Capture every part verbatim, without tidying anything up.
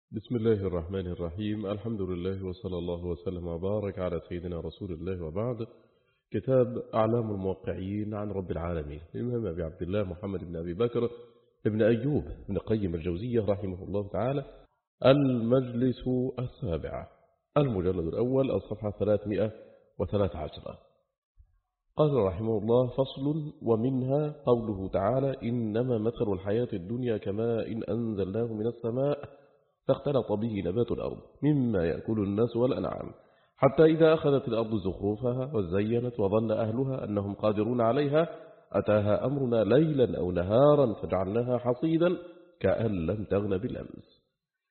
بسم الله الرحمن الرحيم. الحمد لله وصلى الله وسلم وبارك على سيدنا رسول الله، وبعد. كتاب أعلام الموقعين عن رب العالمين للإمام أبي عبد الله محمد بن أبي بكر ابن أيوب بن قيم الجوزية رحمه الله تعالى. المجلس السابع، المجلد الأول، الصفحة ثلاثمائة وثلاث عشر. قال رحمه الله: فصل. ومنها قوله تعالى: إنما مثل الحياة الدنيا كماء إن أنزلناه من السماء فاختلط به نبات الأرض مما يأكل الناس والأنعام، حتى إذا أخذت الأرض زخرفها وزينت وظن أهلها أنهم قادرون عليها أتاها أمرنا ليلا أو نهارا فجعلناها حصيدا كأن لم تغن بالأمس.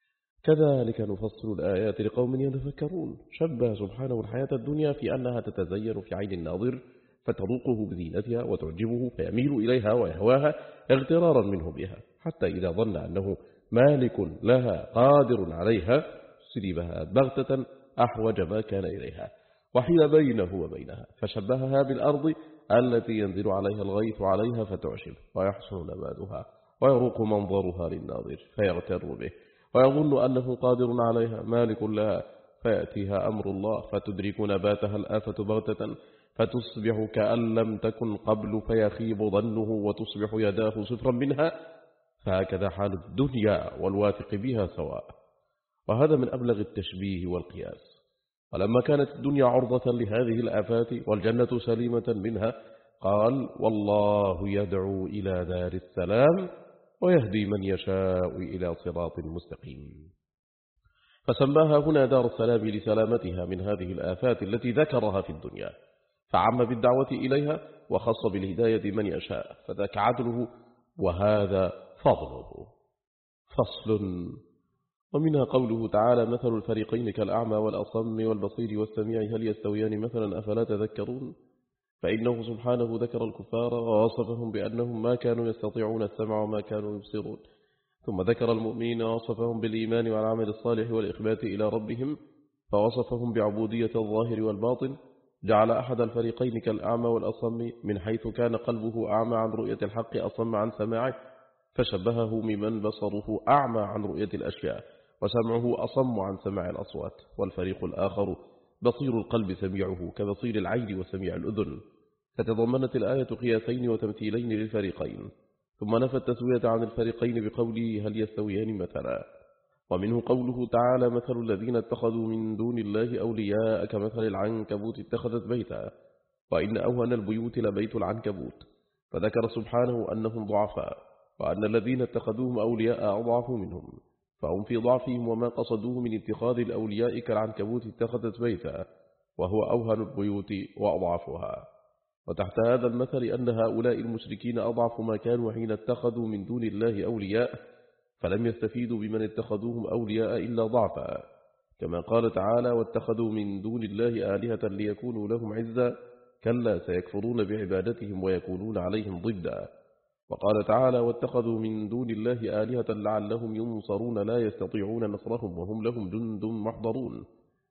كذلك نفصل الآيات لقوم يتفكرون. شبه سبحانه الحياة الدنيا في أنها تتزين في عين الناظر فتروقه بزينتها وتعجبه فيميل إليها ويهواها اغترارا منه بها، حتى إذا ظن أنه مالك لها قادر عليها سلبها بغتة أحوج ما كان إليها وحيل بينه وبينها، فشبهها بالأرض التي ينزل عليها الغيث عليها فتعشب ويحسن نباتها ويروق منظرها للناظر فيغتر به ويظن أنه قادر عليها مالك لها، فيأتيها أمر الله فتدرك نباتها الآفة بغتة فتصبح كأن لم تكن قبل فيخيب ظنه وتصبح يداه صفرا منها. فهكذا حال الدنيا والواثق بها سواء. وهذا من أبلغ التشبيه والقياس. ولما كانت الدنيا عرضة لهذه الآفات والجنة سليمة منها، قال: والله يدعو إلى دار السلام ويهدي من يشاء إلى صراط مستقيم. فسماها هنا دار السلام لسلامتها من هذه الآفات التي ذكرها في الدنيا، فعم بالدعوة إليها وخص بالهداية من يشاء، فذاك عدله وهذا فضله. فصل. ومنها قوله تعالى: مثل الفريقين كالأعمى والأصم والبصير والسميع هل يستويان مثلا أفلا تذكرون. فإنه سبحانه ذكر الكفار ووصفهم بأنهم ما كانوا يستطيعون السمع وما كانوا يبصرون، ثم ذكر المؤمنين ووصفهم بالإيمان والعمل الصالح والإخبات إلى ربهم فوصفهم بعبودية الظاهر والباطن. جعل أحد الفريقين كالأعمى والأصم من حيث كان قلبه أعمى عن رؤية الحق أصم عن سماعه، فشبهه ممن بصره أعمى عن رؤية الأشياء وسمعه أصم عن سماع الأصوات. والفريق الآخر بصير القلب سميعه كبصير العين وسميع الأذن. فتضمنت الآية قياسين وتمثيلين للفريقين، ثم نفى التسوية عن الفريقين بقوله: هل يستويان مثلا. ومنه قوله تعالى: مثل الذين اتخذوا من دون الله أولياء كمثل العنكبوت اتخذت بيتا وإن أوهن البيوت لبيت العنكبوت. فذكر سبحانه أنهم ضعفاء وأن الذين اتخذوهم أولياء أضعف منهم، فهم في ضعفهم وما قصدوه من اتخاذ الأولياء كالعنكبوت اتخذت بيتا وهو أوهن البيوت وأضعفها. وتحت هذا المثل أن هؤلاء المشركين أضعف ما كانوا حين اتخذوا من دون الله أولياء، فلم يستفيدوا بمن اتخذوهم أولياء إلا ضعفا، كما قال تعالى: واتخذوا من دون الله آلهة ليكونوا لهم عزا كلا سيكفرون بعبادتهم ويكونون عليهم ضدا. وقال تعالى: واتخذوا من دون الله آلهة لعلهم ينصرون لا يستطيعون نصرهم وهم لهم جند محضرون.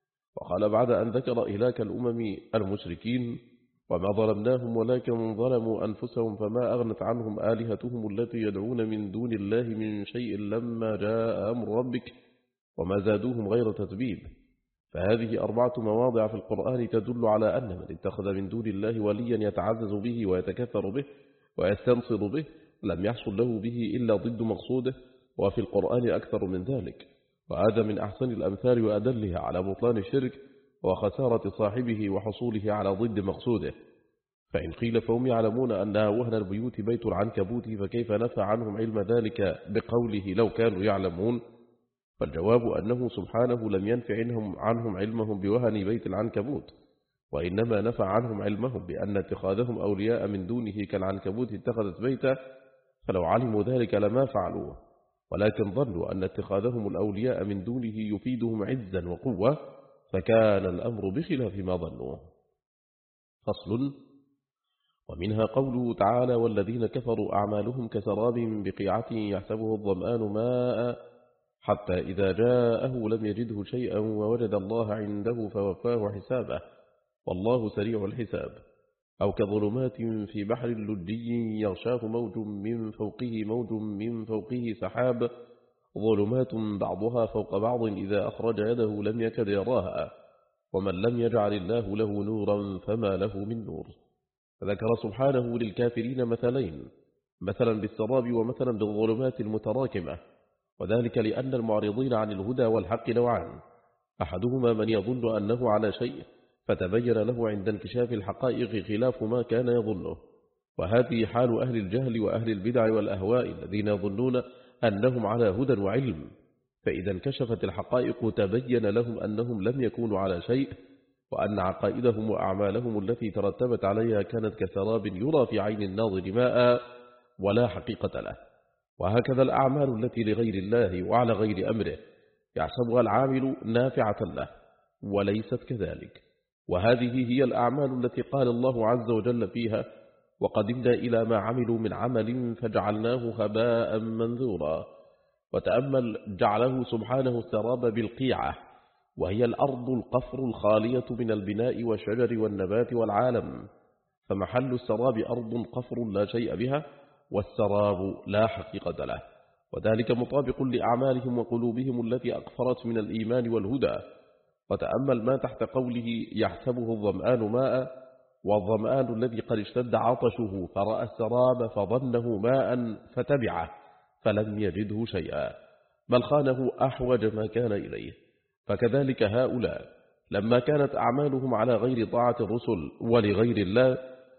وقال بعد أن ذكر إهلاك الأمم المشركين: وما ظلمناهم ولكن ظلموا أنفسهم فما أغنت عنهم آلهتهم التي يدعون من دون الله من شيء لما جاء أمر ربك وما زادوهم غير تتبيب. فهذه أربعة مواضع في القرآن تدل على أن من اتخذ من دون الله وليا يتعزز به ويتكثر به ويستنصر به لم يحصل له به إلا ضد مقصوده، وفي القرآن أكثر من ذلك. وهذا من أحسن الأمثال وأدلها على بطلان الشرك وخسارة صاحبه وحصوله على ضد مقصوده. فإن قيل فهم يعلمون أنها وهن البيوت بيت العنكبوت، فكيف نفى عنهم علم ذلك بقوله لو كانوا يعلمون؟ فالجواب أنه سبحانه لم ينفع عنهم علمهم بوهن بيت العنكبوت، وإنما نفى عنهم علمهم بأن اتخاذهم أولياء من دونه كالعنكبوت اتخذت بيتا، فلو علموا ذلك لما فعلوه، ولكن ظنوا أن اتخاذهم الأولياء من دونه يفيدهم عزا وقوة، فكان الأمر بخلاف ما ظنوه. فصل. ومنها قوله تعالى: والذين كفروا أعمالهم كسراب بقيعة يحسبه الظمآن ماء حتى إذا جاءه لم يجده شيئا ووجد الله عنده فوفاه حسابه والله سريع الحساب. أو كظلمات في بحر لجي يغشاه موج من فوقه موج من فوقه سحاب ظلمات بعضها فوق بعض إذا أخرج يده لم يكد يراها، ومن لم يجعل الله له نورا فما له من نور. فذكر سبحانه للكافرين مثلين، مثلا بالسراب ومثلا بالظلمات المتراكمة، وذلك لأن المعرضين عن الهدى والحق نوعان: أحدهما من يظن أنه على شيء فتبين له عند انكشاف الحقائق خلاف ما كان يظنه، وهذه حال أهل الجهل وأهل البدع والأهواء الذين يظنون أنهم على هدى وعلم، فإذا انكشفت الحقائق تبين لهم أنهم لم يكونوا على شيء، وأن عقائدهم وأعمالهم التي ترتبت عليها كانت كسراب يرى في عين الناظر ماء ولا حقيقة له. وهكذا الأعمال التي لغير الله وعلى غير أمره يحسبها العامل نافعة له وليست كذلك، وهذه هي الأعمال التي قال الله عز وجل فيها: وقدمنا إلى ما عملوا من عمل فجعلناه هباء منثورا. وتأمل جعله سبحانه السراب بالقيعة، وهي الأرض القفر الخالية من البناء والشجر والنبات والعالم، فمحل السراب أرض قفر لا شيء بها، والسراب لا حقيقة له، وذلك مطابق لأعمالهم وقلوبهم التي أقفرت من الإيمان والهدى. وتأمل ما تحت قوله: يحسبه الظمآن ماء، والظمآن الذي قد اشتد عطشه فرأى السراب فظنه ماء فتبعه فلم يجده شيئا، بل خانه أحوج ما كان إليه. فكذلك هؤلاء لما كانت أعمالهم على غير طاعة الرسل ولغير الله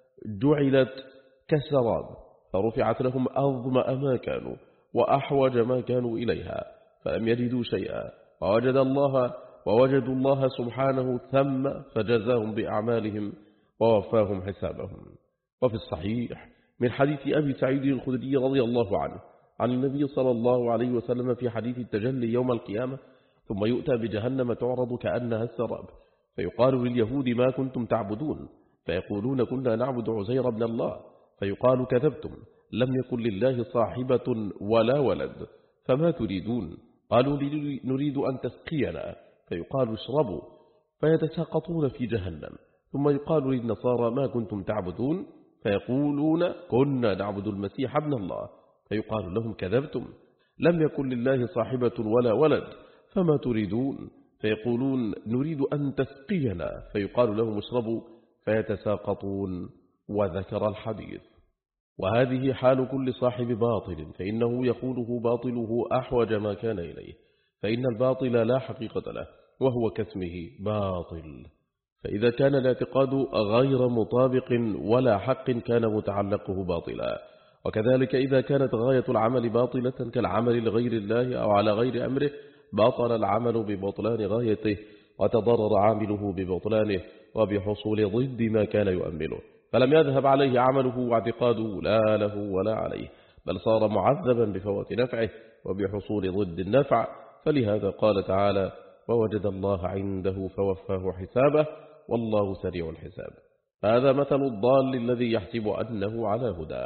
جعلت كالسراب، فرفعت لهم أظمأ ما كانوا وأحوج ما كانوا إليها فلم يجدوا شيئا، ووجد الله ووجدوا الله سبحانه ثم فجزاهم بأعمالهم ووفاهم حسابهم. وفي الصحيح من حديث أبي سعيد الخدري رضي الله عنه عن النبي صلى الله عليه وسلم في حديث التجلي يوم القيامة: ثم يؤتى بجهنم تعرض كأنها السراب، فيقال لليهود: ما كنتم تعبدون؟ فيقولون: كنا نعبد عزير بن الله. فيقال: كذبتم، لم يكن لله صاحبة ولا ولد، فما تريدون؟ قالوا: نريد أن تسقينا. فيقال: اشربوا، فيتساقطون في جهنم. ثم يقال للنصارى: ما كنتم تعبدون؟ فيقولون: كنا نعبد المسيح ابن الله. فيقال لهم: كذبتم، لم يكن لله صاحبة ولا ولد، فما تريدون؟ فيقولون: نريد أن تسقينا. فيقال لهم: اشربوا، فيتساقطون. وذكر الحديث. وهذه حال كل صاحب باطل، فإنه يقوله باطله أحوج ما كان إليه، فإن الباطل لا حقيقة له، وهو كاسمه باطل. فإذا كان الاعتقاد غير مطابق ولا حق كان متعلقه باطلا، وكذلك إذا كانت غاية العمل باطلة كالعمل لغير الله أو على غير أمره باطل العمل ببطلان غايته، وتضرر عامله ببطلانه وبحصول ضد ما كان يؤمله، فلم يذهب عليه عمله واعتقاده لا له ولا عليه، بل صار معذبا بفوات نفعه وبحصول ضد النفع. فلهذا قال تعالى: ووجد الله عنده فوفاه حسابه والله سريع الحساب. هذا مثل الضال الذي يحسب أنه على هدى.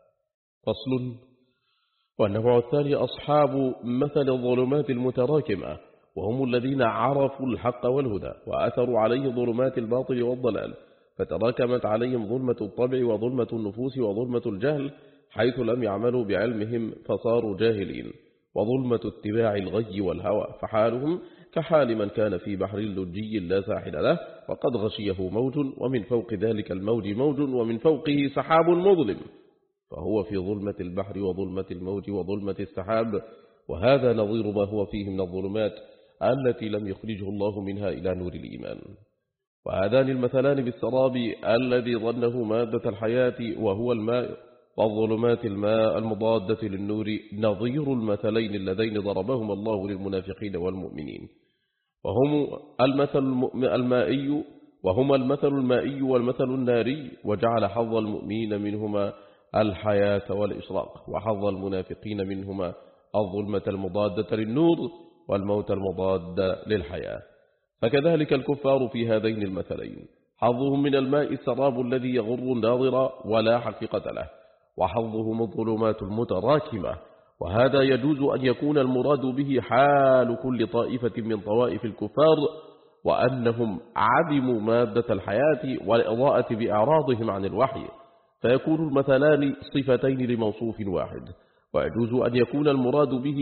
فصل. والنوع الثاني أصحاب مثل الظلمات المتراكمة، وهم الذين عرفوا الحق والهدى وأثروا عليه ظلمات الباطل والضلال، فتراكمت عليهم ظلمة الطبع وظلمة النفوس وظلمة الجهل حيث لم يعملوا بعلمهم فصاروا جاهلين، وظلمة اتباع الغي والهوى، فحالهم كحال من كان في بحر لجي لا ساحل له وقد غشيه موج، ومن فوق ذلك الموج موج، ومن فوقه سحاب مظلم، فهو في ظلمة البحر وظلمة الموج وظلمة السحاب. وهذا نظير ما هو فيه من الظلمات التي لم يخرجه الله منها إلى نور الإيمان. وهذان المثلان بالسراب الذي ظنه مادة الحياة وهو الماء، والظلمات الماء المضادة للنور، نظير المثلين اللذين ضربهما الله للمنافقين والمؤمنين، وهم المثل المائي وهما المثل المائي والمثل الناري، وجعل حظ المؤمنين منهما الحياة والإشراق، وحظ المنافقين منهما الظلمة المضادة للنور والموت المضاد للحياة. فكذلك الكفار في هذين المثلين، حظهم من الماء السراب الذي يغر الناظر ولا حقيقة له، وحظهم الظلمات المتراكمة، وهذا يجوز أن يكون المراد به حال كل طائفة من طوائف الكفار، وأنهم عدموا مادة الحياة والإضاءة بأعراضهم عن الوحي، فيكون المثلان صفتين لموصوف واحد. ويجوز أن يكون المراد به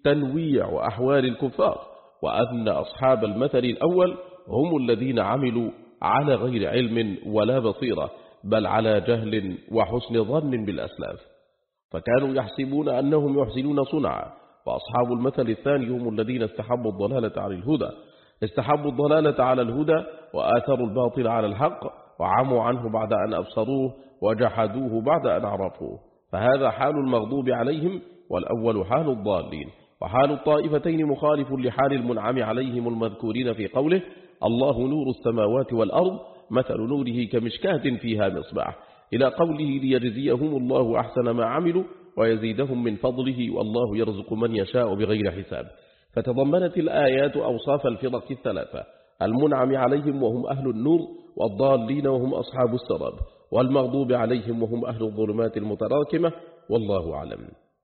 تنويع أحوال الكفار، وأن أصحاب المثل الأول هم الذين عملوا على غير علم ولا بصيرة، بل على جهل وحسن ظن بالأسلاف، فكانوا يحسبون أنهم يحسنون صنعا. وأصحاب المثل الثاني هم الذين استحبوا الضلالة على الهدى، استحبوا الضلالة على الهدى وآثروا الباطل على الحق، وعموا عنه بعد أن أبصروه وجحدوه بعد أن عرفوه، فهذا حال المغضوب عليهم، والأول حال الضالين. وحال الطائفتين مخالف لحال المنعم عليهم المذكورين في قوله الله نور السماوات والأرض مثل نوره كمشكاة فيها مصباح، إلى قوله ليجزيهم الله أحسن ما عملوا ويزيدهم من فضله والله يرزق من يشاء بغير حساب. فتضمنت الآيات أوصاف الفرق الثلاثة: المنعم عليهم وهم أهل النور، والضالين وهم أصحاب السراب، والمغضوب عليهم وهم أهل الظلمات المتراكمة، والله أعلم.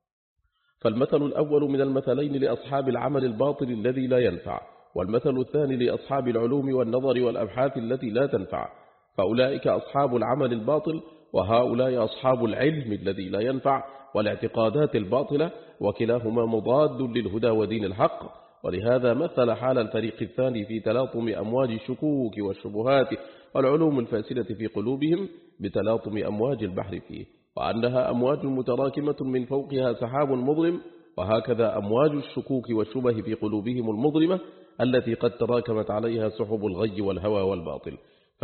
فالمثل الأول من المثلين لأصحاب العمل الباطل الذي لا ينفع، والمثل الثاني لأصحاب العلوم والنظر والأبحاث التي لا تنفع، فأولئك أصحاب العمل الباطل، وهؤلاء أصحاب العلم الذي لا ينفع والاعتقادات الباطلة، وكلاهما مضاد للهدى ودين الحق. ولهذا مثل حال الفريق الثاني في تلاطم أمواج الشكوك والشبهات والعلوم الفاسدة في قلوبهم بتلاطم أمواج البحر فيه، وأنها أمواج متراكمة من فوقها سحاب مظلم، وهكذا أمواج الشكوك والشبه في قلوبهم المظلمة التي قد تراكمت عليها سحب الغي والهوى والباطل.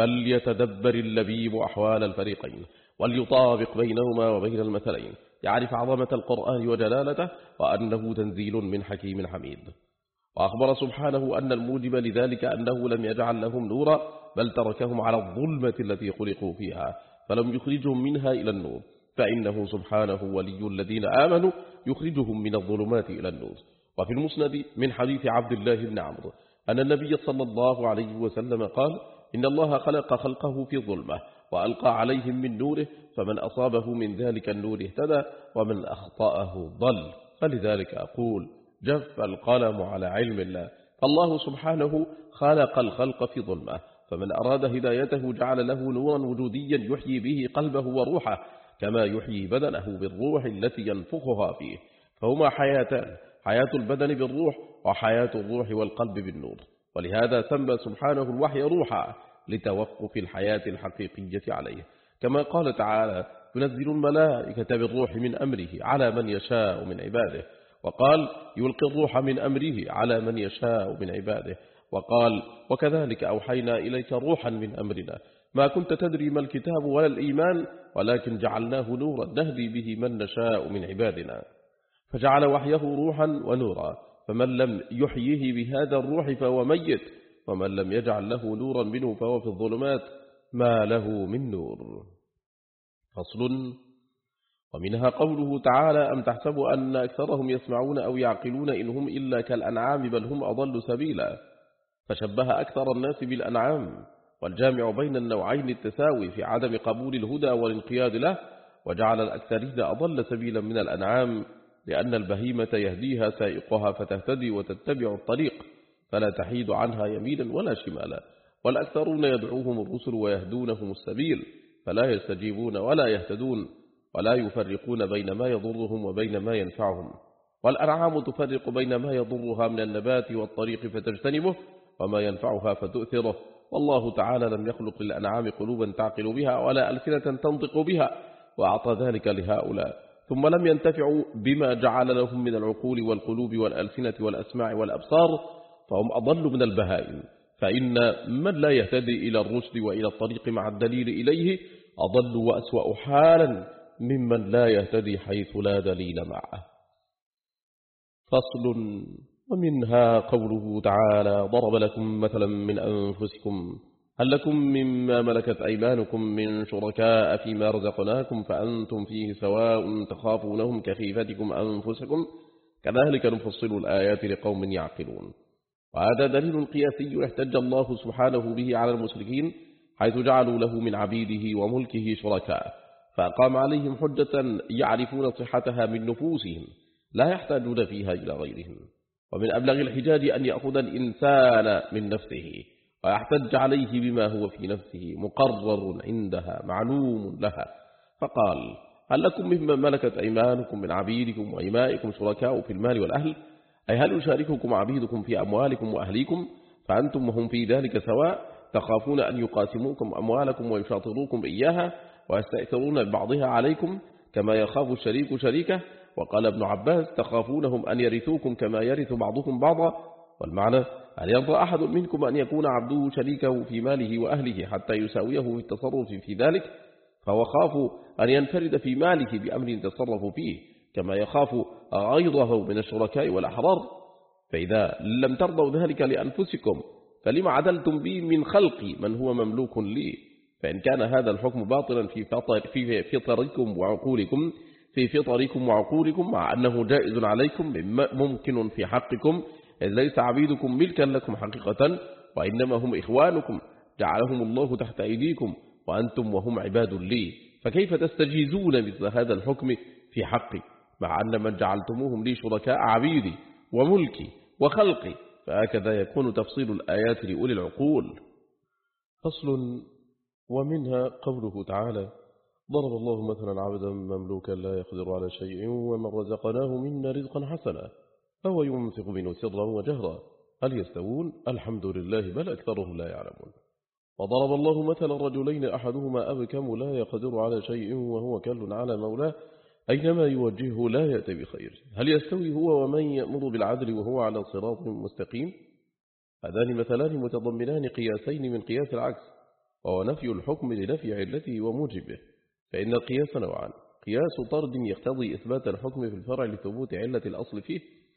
فليتدبر اللبيب أحوال الفريقين، وليطابق بينهما وبين المثلين، يعرف عظمة القرآن وجلالته، وأنه تنزيل من حكيم حميد. وأخبر سبحانه أن الموجب لذلك أنه لم يجعل لهم نورا، بل تركهم على الظلمة التي خلقوا فيها، فلم يخرجهم منها إلى النور، فإنه سبحانه ولي الذين آمنوا يخرجهم من الظلمات إلى النور. وفي المسند من حديث عبد الله بن عمرو أن النبي صلى الله عليه وسلم قال إن الله خلق خلقه في ظلمة وألقى عليهم من نوره، فمن أصابه من ذلك النور اهتدى، ومن أخطأه ضل. فلذلك أقول جف القلم على علم الله، فالله سبحانه خلق الخلق في ظلمة، فمن أراد هدايته جعل له نورا وجوديا يحيي به قلبه وروحه، كما يحيي بدنه بالروح التي ينفخها فيه، فهما حياتان: حياة البدن بالروح، وحياة الروح والقلب بالنور. ولهذا سمى سبحانه الوحي روحا لتوقف الحياة الحقيقية عليه، كما قال تعالى ينزل الملائكة بالروح من أمره على من يشاء من عباده، وقال يلقي الروح من أمره على من يشاء من عباده، وقال وكذلك أوحينا إليك روحا من أمرنا ما كنت تدري ما الكتاب ولا الإيمان ولكن جعلناه نورا نهدي به من نشاء من عبادنا. فجعل وحيه روحا ونورا، فمن لم يحييه بهذا الروح فهو ميت، ومن لم يجعل له نورا منه فهو في الظلمات ما له من نور. فصل. ومنها قوله تعالى أم تحسب أن أكثرهم يسمعون أو يعقلون إن هم إلا كالأنعام بل هم أضل سبيلا، فشبه أكثر الناس بالأنعام، والجامع بين النوعين التساوي في عدم قبول الهدى والانقياد له، وجعل الأكثرين أضل سبيلا من الأنعام، لأن البهيمة يهديها سائقها فتهتدي وتتبع الطريق فلا تحيد عنها يمينا ولا شمالا، والأكثرون يدعوهم الرسل ويهدونهم السبيل فلا يستجيبون ولا يهتدون، ولا يفرقون بين ما يضرهم وبين ما ينفعهم. والأنعام تفرق بين ما يضرها من النبات والطريق فتجتنبه، وما ينفعها فتؤثره. والله تعالى لم يخلق للأنعام قلوبا تعقل بها ولا ألسنة تنطق بها، وأعطى ذلك لهؤلاء، ثم لم ينتفعوا بما جعل لهم من العقول والقلوب والألسنة والأسماع والأبصار، فهم أضل من البهائم. فإن من لا يهتدي إلى الرشد وإلى الطريق مع الدليل إليه أضل وأسوأ حالا ممن لا يهتدي حيث لا دليل معه. فصل. ومنها قوله تعالى ضرب لكم مثلا من أنفسكم هل لكم مما ملكت أيمانكم من شركاء فيما رزقناكم فأنتم فيه سواء تخافونهم كخيفتكم أنفسكم كذلك نفصل الآيات لقوم يعقلون. وهذا دليل قياسي احتج الله سبحانه به على المشركين حيث جعلوا له من عبيده وملكه شركاء، فأقام عليهم حجة يعرفون صحتها من نفوسهم لا يحتاجون فيها إلى غيرهم. ومن أبلغ الحجاج أن يأخذ الإنسان من نفسه ويحتج عليه بما هو في نفسه مقرر عندها معلوم لها، فقال هل لكم مما ملكت أيمانكم من عبيدكم وإمائكم شركاء في المال والأهل، أي هل يشارككم عبيدكم في أموالكم وأهليكم فأنتم وهم في ذلك سواء، تخافون أن يقاسموكم أموالكم ويشاطروكم إياها ويستأثرون ببعضها عليكم كما يخاف الشريك شريكه. وقال ابن عباس تخافونهم أن يرثوكم كما يرث بعضكم بعضا. والمعنى أن يرضى أحد منكم أن يكون عبده شريكه في ماله وأهله حتى يساويه في التصرف في ذلك، فهو خاف أن ينفرد في ماله بأمر يتصرف فيه كما يخاف غيظه من الشركاء والأحرار. فإذا لم ترضوا ذلك لأنفسكم فلما عدلتم بي من خلقي من هو مملوك لي؟ فإن كان هذا الحكم باطلا في فطر في فطركم وعقولكم في فطركم وعقولكم مع أنه جائز عليكم ممكن في حقكم، إذ ليس عبيدكم ملكا لكم حقيقة وإنما هم إخوانكم جعلهم الله تحت أيديكم وأنتم وهم عباد لي، فكيف تستجيزون مثل هذا الحكم في حقي مع أن من جعلتموهم لي شركاء عبيدي وملكي وخلقي؟ فهكذا يكون تفصيل الآيات لأولي العقول. فصل. ومنها قوله تعالى ضرب الله مثلا عبدا مملوكا لا يقدر على شيء ومن رزقناه منا رزقا حسنا فهو ينفق منه سرا وجهرا هل يستوون؟ الحمد لله بل أكثرهم لا يعلمون. وضرب الله مثلا رجلين أحدهما أبكم لا يقدر على شيء وهو كل على مولاه أينما يوجهه لا يأتي بخير هل يستوي هو ومن يأمر بالعدل وهو على صراط مستقيم؟ هذان مثلان متضمنان قياسين من قياس العكس، وهو نفي الحكم لنفي علته وموجبه. فإن القياس نوعان: قياس طرد يقتضي إثبات الحكم في الفرع لثبوت علة الأصل فيه،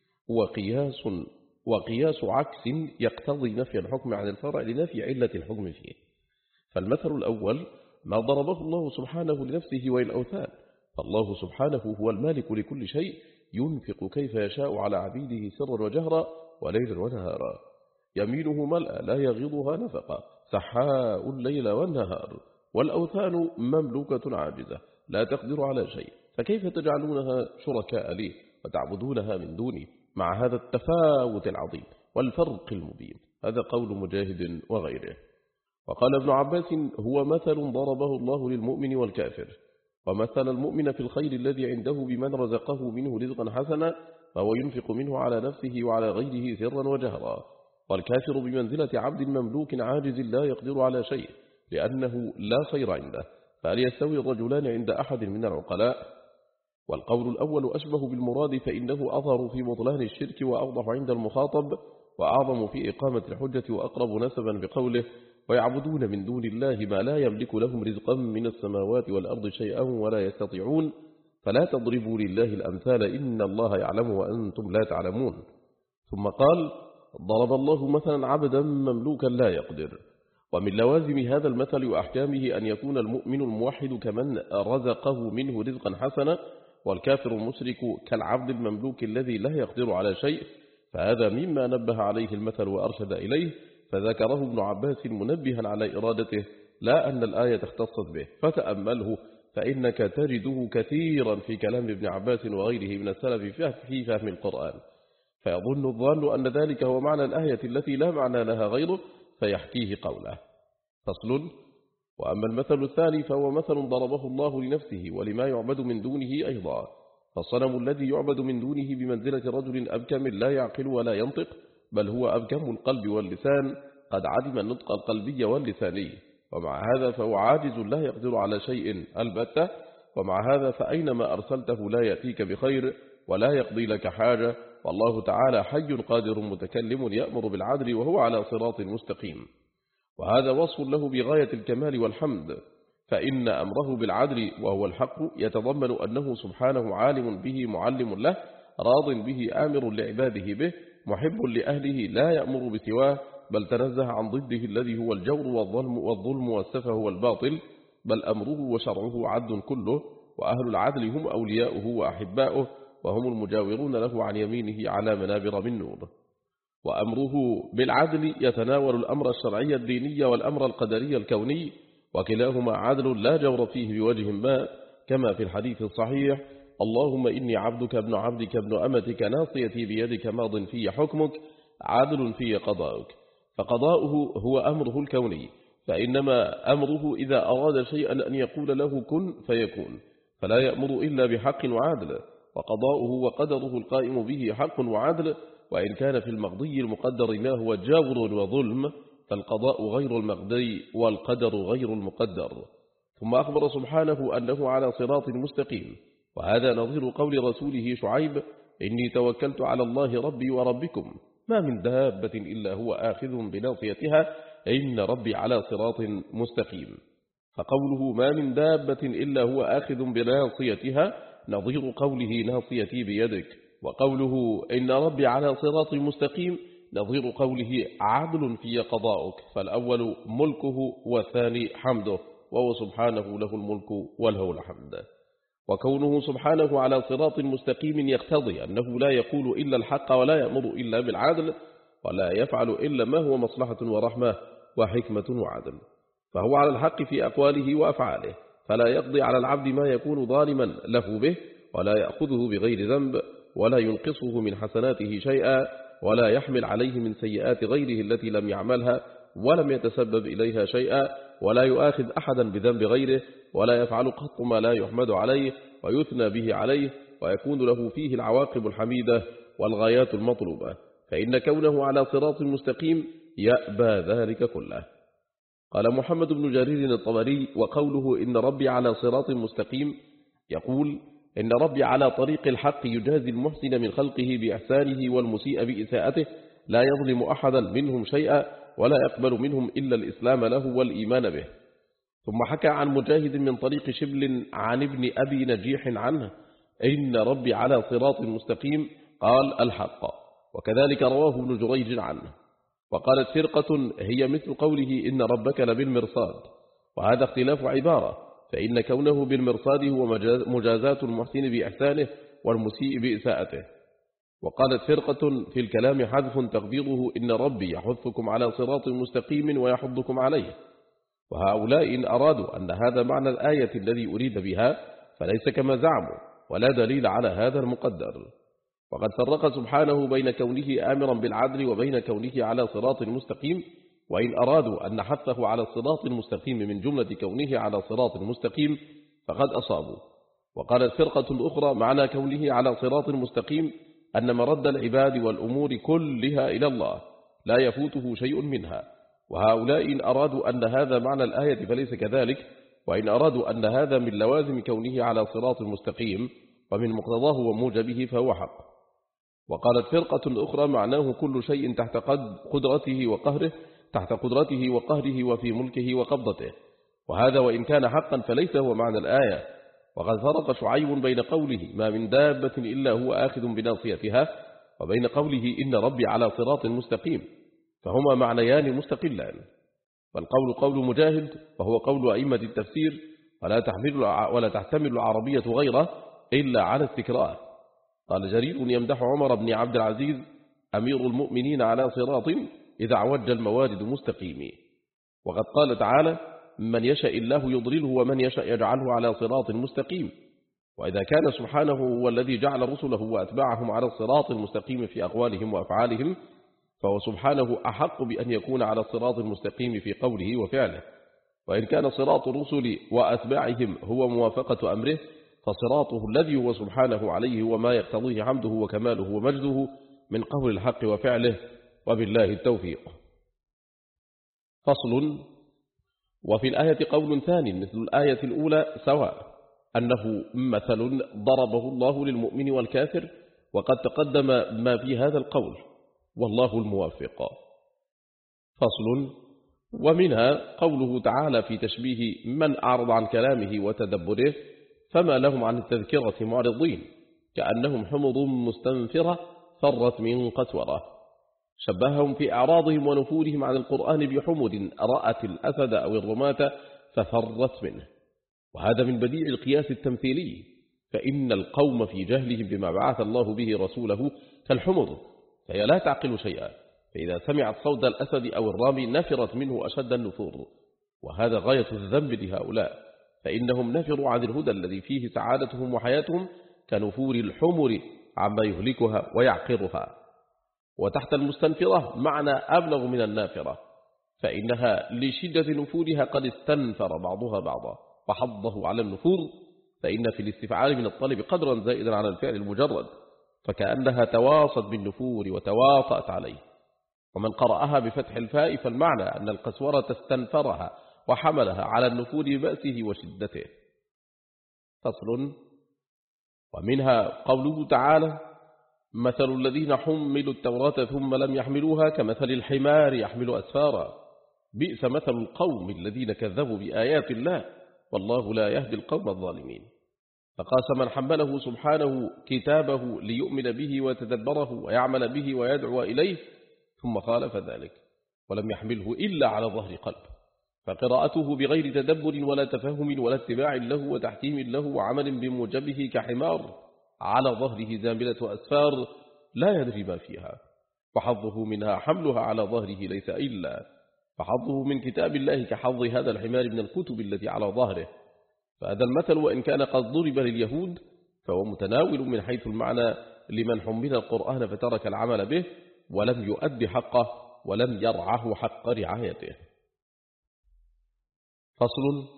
وقياس وقياس عكس يقتضي نفي الحكم عن الفرع لنفي علة الحكم فيه. فالمثل الأول ما ضربه الله سبحانه لنفسه وللأوثان، فالله سبحانه هو المالك لكل شيء ينفق كيف يشاء على عبيده سرا وجهرا وليلا ونهارا، يمينه ملأ لا يغضها نفقا سحاء الليل والنهار. والأوثان مملوكة عاجزة لا تقدر على شيء، فكيف تجعلونها شركاء لي وتعبدونها من دوني مع هذا التفاوت العظيم والفرق المبين؟ هذا قول مجاهد وغيره. وقال ابن عباس هو مثل ضربه الله للمؤمن والكافر، ومثل المؤمن في الخير الذي عنده بمن رزقه منه رزقا حسنا فهو ينفق منه على نفسه وعلى غيره سرا وجهرا، والكافر بمنزلة عبد مملوك عاجز لا يقدر على شيء لأنه لا خير عنده. فهل يستوي الرجلان عند أحد من العقلاء؟ والقول الأول أشبه بالمراد فإنه أظهر في بطلان الشرك وأوضح عند المخاطب وأعظم في إقامة الحجة وأقرب نسبا بقوله ويعبدون من دون الله ما لا يملك لهم رزقا من السماوات والأرض شيئا ولا يستطيعون فلا تضربوا لله الأمثال إن الله يعلم وأنتم لا تعلمون. ثم قال ضرب الله مثلا عبدا مملوكا لا يقدر. ومن لوازم هذا المثل وأحكامه أن يكون المؤمن الموحد كمن رزقه منه رزقا حسنا، والكافر المشرك كالعبد المملوك الذي لا يقدر على شيء، فهذا مما نبه عليه المثل وأرشد إليه، فذكره ابن عباس منبها على إرادته لا أن الآية اختصت به، فتأمله فإنك تجده كثيرا في كلام ابن عباس وغيره من السلف في فهم القرآن، فيظن الظان أن ذلك هو معنى الآية التي لا معنى لها غيره فيحكيه قوله. فصل. وأما المثل الثاني فهو مثل ضربه الله لنفسه ولما يعبد من دونه أيضا، فالصنم الذي يعبد من دونه بمنزلة رجل أبكم لا يعقل ولا ينطق، بل هو أبكم القلب واللسان قد عدم النطق القلبي واللساني، ومع هذا فهو عاجز لا يقدر على شيء البتة، ومع هذا فأينما أرسلته لا يأتيك بخير ولا يقضي لك حاجة، والله تعالى حي قادر متكلم يأمر بالعدل وهو على صراط مستقيم. وهذا وصف له بغاية الكمال والحمد، فإن أمره بالعدل وهو الحق يتضمن أنه سبحانه عالم به معلم له راض به آمر لعباده به محب لأهله لا يأمر بسواه، بل تنزه عن ضده الذي هو الجور والظلم والظلم والسفه والباطل، بل أمره وشرعه عدل كله، وأهل العدل هم أولياؤه وأحباؤه وهم المجاورون له عن يمينه على منابر من نور. وأمره بالعدل يتناول الأمر الشرعي الديني والأمر القدري الكوني، وكلاهما عدل لا جور فيه بوجه ما، كما في الحديث الصحيح اللهم إني عبدك ابن عبدك ابن أمتك ناصيتي بيدك ماض في حكمك عادل في قضاؤك. فقضاؤه هو أمره الكوني، فإنما أمره إذا أراد شيئا أن يقول له كن فيكون، فلا يأمر إلا بحق وعدل، وقضاؤه وقدره القائم به حق وعدل، وإن كان في المقضي المقدر ما هو جور وظلم فالقضاء غير المقضي والقدر غير المقدر. ثم أخبر سبحانه أنه على صراط مستقيم، وهذا نظير قول رسوله شعيب: إني توكلت على الله ربي وربكم ما من دابة إلا هو آخذ بناصيتها إن ربي على صراط مستقيم. فقوله ما من دابة إلا هو آخذ بناصيتها نظير قوله ناصيتي بيدك، وقوله إن ربي على صراط مستقيم نظير قوله عدل في قضاؤك، فالأول ملكه والثاني حمده، وهو سبحانه له الملك وله الحمد. وكونه سبحانه على صراط مستقيم يقتضي أنه لا يقول إلا الحق ولا يأمر إلا بالعدل ولا يفعل إلا ما هو مصلحة ورحمة وحكمة وعدل، فهو على الحق في أقواله وأفعاله، فلا يقضي على العبد ما يكون ظالما له به ولا يأخذه بغير ذنب ولا ينقصه من حسناته شيئا ولا يحمل عليه من سيئات غيره التي لم يعملها ولم يتسبب إليها شيئا ولا يؤاخذ أحدا بذنب غيره ولا يفعل قط ما لا يحمد عليه ويثنى به عليه ويكون له فيه العواقب الحميدة والغايات المطلوبة، فإن كونه على صراط مستقيم يأبى ذلك كله. قال محمد بن جرير الطبري: وقوله إن ربي على صراط مستقيم يقول إن ربي على طريق الحق يجازي المحسن من خلقه بإحسانه والمسيء بإساءته لا يظلم أحدا منهم شيئا ولا يقبل منهم إلا الإسلام له والإيمان به. ثم حكى عن مجاهد من طريق شبل عن ابن أبي نجيح عنه إن ربي على صراط مستقيم قال الحق، وكذلك رواه ابن جريج عنه. وقالت فرقة هي مثل قوله إن ربك لبالمرصاد، وهذا اختلاف عبارة، فإن كونه بالمرصاد هو مجازات المحسن بإحسانه والمسيء بإساءته. وقالت فرقة في الكلام حذف تقديره إن ربي يحثكم على صراط مستقيم ويحضكم عليه، وهؤلاء إن أرادوا أن هذا معنى الآية الذي أريد بها فليس كما زعموا ولا دليل على هذا المقدر. وقد فرق سبحانه بين كونه آمرا بالعدل وبين كونه على صراط مستقيم، وإن أرادوا أن حثه على الصراط المستقيم من جملة كونه على صراط مستقيم فقد أصابوا. وقالت فرقة أخرى معنى كونه على صراط مستقيم أن مرد العباد والأمور كلها إلى الله لا يفوته شيء منها، وهؤلاء إن أرادوا أن هذا معنى الآية فليس كذلك، وإن أرادوا أن هذا من لوازم كونه على صراط مستقيم ومن مقتضاه وموجبه فهو حق. وقالت فرقة أخرى معناه كل شيء تحت قدرته وقهره تحت قدرته وقهره وفي ملكه وقبضته، وهذا وإن كان حقا فليس هو معنى الآية. وقد فرق شعيب بين قوله ما من دابة إلا هو آخذ بناصيتها وبين قوله إن ربي على صراط مستقيم، فهما معنيان مستقلان. والقول قول مجاهد وهو قول أئمة التفسير، ولا تحمل ولا تحتمل العربية غيره إلا على استكراه. قال جرير يمدح عمر بن عبد العزيز أمير المؤمنين على صراط إذا عوج الموارد مستقيم. وقد قال تعالى من يشاء الله يضلله ومن يشاء يجعله على صراط مستقيم. وإذا كان سبحانه هو الذي جعل رسله وأتباعهم على الصراط المستقيم في أقوالهم وأفعالهم، فهو سبحانه أحق بأن يكون على الصراط المستقيم في قوله وفعله. وإن كان صراط الرسل وأتباعهم هو موافقة أمره فصراطه الذي هو سبحانه عليه وما يقتضيه حمده وكماله ومجده من قول الحق وفعله، وبالله التوفيق. فصل. وفي الآية قول ثاني مثل الآية الأولى سواء، أنه مثل ضربه الله للمؤمن والكافر، وقد تقدم ما في هذا القول والله الموفق. فصل. ومنها قوله تعالى في تشبيه من أعرض عن كلامه وتدبره فما لهم عن التذكرة معرضين كأنهم حمض مستنفرة فرت من قسورة، شبههم في أعراضهم ونفورهم عن القرآن بحمد رأت الأسد أو الرماة ففرت منه، وهذا من بديع القياس التمثيلي، فإن القوم في جهلهم بما بعث الله به رسوله كالحمض فهي لا تعقل شيئا، فإذا سمعت صوت الأسد أو الرامي نفرت منه أشد النفور، وهذا غاية الذنب لهؤلاء، فإنهم نفروا عن الهدى الذي فيه سعادتهم وحياتهم كنفور الحمر عما يهلكها ويعقرها. وتحت المستنفرة معنى أبلغ من النافرة، فإنها لشدة نفورها قد استنفر بعضها بعضا وحضه على النفور، فإن في الاستفعال من الطلب قدرا زائدا على الفعل المجرد، فكأنها تواصت بالنفور وتواطأت عليه. ومن قرأها بفتح الفاء فالمعنى أن القسورة استنفرها وحملها على النفور ببأسه وشدته. فصل. ومنها قوله تعالى: مثل الذين حملوا التوراة ثم لم يحملوها كمثل الحمار يحمل أسفارا، بئس مثل القوم الذين كذبوا بآيات الله والله لا يهدي القوم الظالمين. فقاس من حمله سبحانه كتابه ليؤمن به ويتدبره ويعمل به ويدعو إليه ثم خالف ذلك ولم يحمله إلا على ظهر قلب، فقراءته بغير تدبر ولا تفهم ولا اتباع له وتحكيم له وعمل بموجبه كحمار على ظهره زاملة أسفار لا يدري ما فيها، فحظه منها حملها على ظهره ليس إلا، فحظه من كتاب الله كحظ هذا الحمار من الكتب التي على ظهره. فهذا المثل وإن كان قد ضرب لليهود فهو متناول من حيث المعنى لمن حمل القرآن فترك العمل به ولم يؤد حقه ولم يرعه حق رعايته. فصل.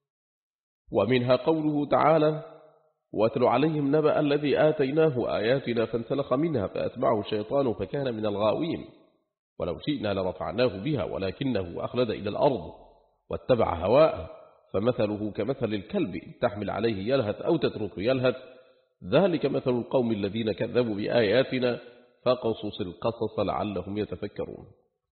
ومنها قوله تعالى: واتل عليهم نبأ الذي آتيناه آياتنا فانسلخ منها فأتبعه الشيطان فكان من الغاوين ولو شئنا لرفعناه بها ولكنه أخلد إلى الأرض واتبع هواءه فمثله كمثل الكلب إن تحمل عليه يلهث أو تترك يلهث ذلك مثل القوم الذين كذبوا بآياتنا فقصص القصص لعلهم يتفكرون.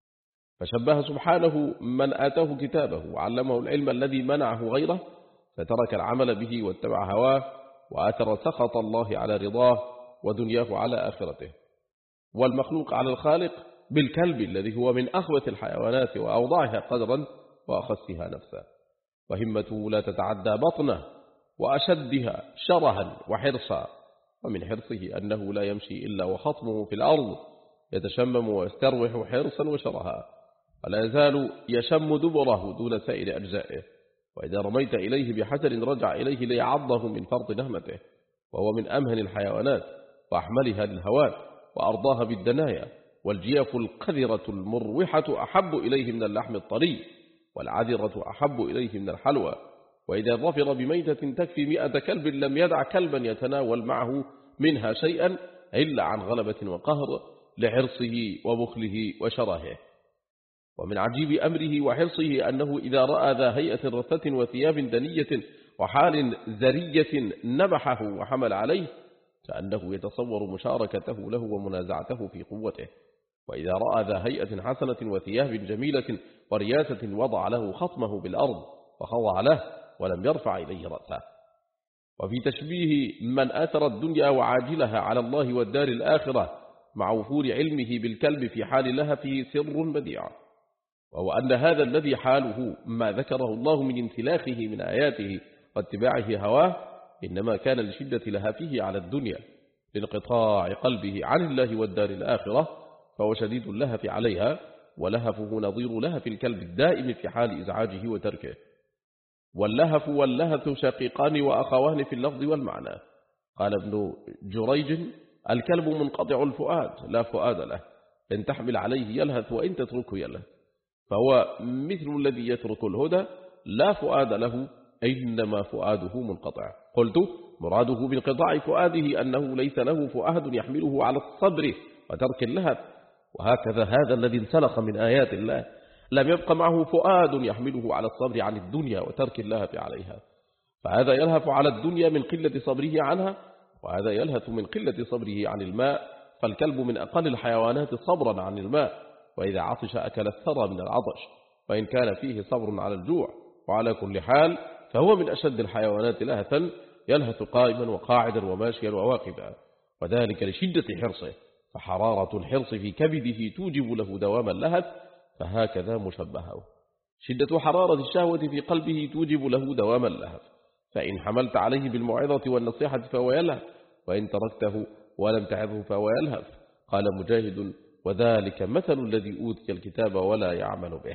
فشبه سبحانه من آتاه كتابه وعلمه العلم الذي منعه غيره فترك العمل به واتبع هواه وآثر سخط الله على رضاه ودنياه على آخرته، والمخلوق على الخالق بالكلب الذي هو من أخوة الحيوانات وأوضعها قدرا وأخسها نفسا، وهمته لا تتعدى بطنه وأشدها شرها وحرصا، ومن حرصه أنه لا يمشي إلا وخطمه في الأرض يتشمم ويستروح حرصا وشرها ولا يزال يشم دبره دون سائر أجزائه، وإذا رميت إليه بحجر رجع إليه ليعضه من فرط نهمته، وهو من أمهن الحيوانات وأحملها للهوات وأرضاها بالدنايا، والجيف القذرة المروحة أحب إليه من اللحم الطري والعذرة أحب إليه من الحلوى، وإذا ظفر بميتة تكفي مئة كلب لم يدع كلبا يتناول معه منها شيئا إلا عن غلبة وقهر لحرصه وبخله وشرهه. ومن عجيب أمره وحرصه أنه إذا رأى ذا هيئة رثة وثياب دنية وحال زرية نبحه وحمل عليه كأنه يتصور مشاركته له ومنازعته في قوته، وإذا رأى ذا هيئة حسنة وثياب جميلة ورياسة وضع له خطمه بالأرض وخضع له ولم يرفع إليه رأسه. وفي تشبيه من آثر الدنيا وعاجلها على الله والدار الآخرة مع وفور علمه بالكلب في حال لهفه سر بديع، وهو أن هذا الذي حاله ما ذكره الله من انسلاخه من آياته واتباعه هواه إنما كان لشدة لهفه على الدنيا لانقطاع قلبه عن الله والدار الآخرة، فهو شديد اللهف عليها، ولهفه نظير لهف الكلب الدائم في حال إزعاجه وتركه. واللهف واللهث شقيقان وأخوان في اللفظ والمعنى. قال ابن جريج: الكلب منقطع الفؤاد لا فؤاد له، إن تحمل عليه يلهث وإن تتركه يلهث، فهو مثل الذي يترك الهدى لا فؤاد له إنما فؤاده منقطع. قلت: مراده بانقطاع فؤاده أنه ليس له فؤاد يحمله على الصبر وترك اللهث، وهكذا هذا الذي انسلخ من آيات الله لم يبق معه فؤاد يحمله على الصبر عن الدنيا وترك اللهث عليها، فهذا يلهث على الدنيا من قلة صبره عنها، وهذا يلهث من قلة صبره عن الماء، فالكلب من أقل الحيوانات صبرا عن الماء، وإذا عطش أكل الثرى من العطش، وإن كان فيه صبر على الجوع، وعلى كل حال فهو من أشد الحيوانات لهثا، يلهث قائما وقاعدا وماشيا وواقفا، وذلك لشدة حرصه، فحرارة الحرص في كبده توجب له دوام اللهث، فهكذا مشبهه. شدة حرارة الشهوة في قلبه توجب له دوام اللهث، فإن حملت عليه بالموعظة والنصيحة فهو يلهث، وإن تركته ولم تعظه فهو يلهث. قال مجاهد: وذلك مثل الذي أوتي الكتاب ولا يعمل به.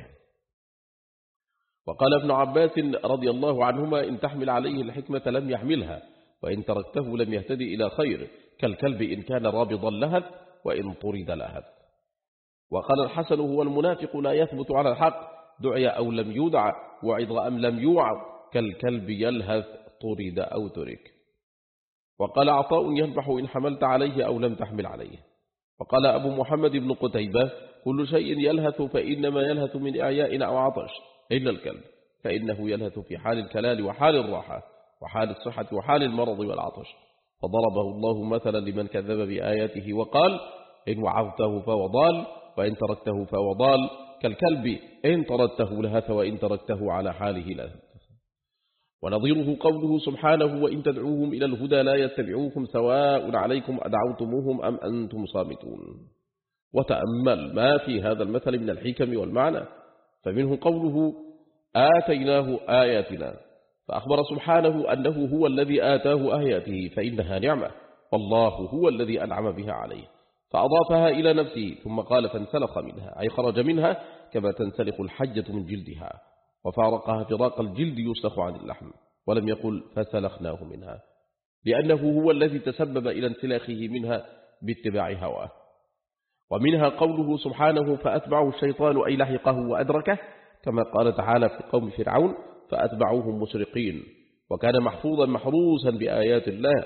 وقال ابن عباس رضي الله عنهما: إن تحمل عليه الحكمة لم يحملها، وإن تركته لم يهتدي إلى خير، كالكلب إن كان رابضا لهث وإن طرد لهث. وقال الحسن: هو المنافق لا يثبت على الحق، دعي أو لم يدع، وعظ أم لم يوعظ، كالكلب يلهث طرد أو ترك. وقال عطاء ينبح إن حملت عليه أو لم تحمل عليه. وقال أبو محمد بن قتيبة كل شيء يلهث فإنما يلهث من إعياء أو عطش إلا الكلب، فإنه يلهث في حال الكلال وحال الراحة وحال الصحة وحال المرض والعطش. فضربه الله مثلا لمن كذب بآياته وقال إن وعظته فهو ضال وإن تركته فهو ضال، كالكلب إن طردته لهث وإن تركته على حاله لهث. ونظيره قوله سبحانه وإن تدعوهم إلى الهدى لا يتبعوكم سواء عليكم أدعوتموهم أم أنتم صامتون. وتأمل ما في هذا المثل من الحكم والمعنى، فمنه قوله آتيناه آياتنا، فأخبر سبحانه أنه هو الذي آتاه آياته فإنها نعمة، والله هو الذي أنعم بها عليه، فأضافها إلى نفسه ثم قال فانسلخ منها، أي خرج منها كما تنسلخ الحجة من جلدها، وفارقها فراق الجلد يسلخ عن اللحم، ولم يقل فسلخناه منها، لأنه هو الذي تسبب إلى انسلاخه منها باتباع هواه. ومنها قوله سبحانه فأتبعه الشيطان أي لحقه وأدركه، كما قال تعالى في قوم فرعون فأتبعوهم مشرقين، وكان محفوظا محروسا بآيات الله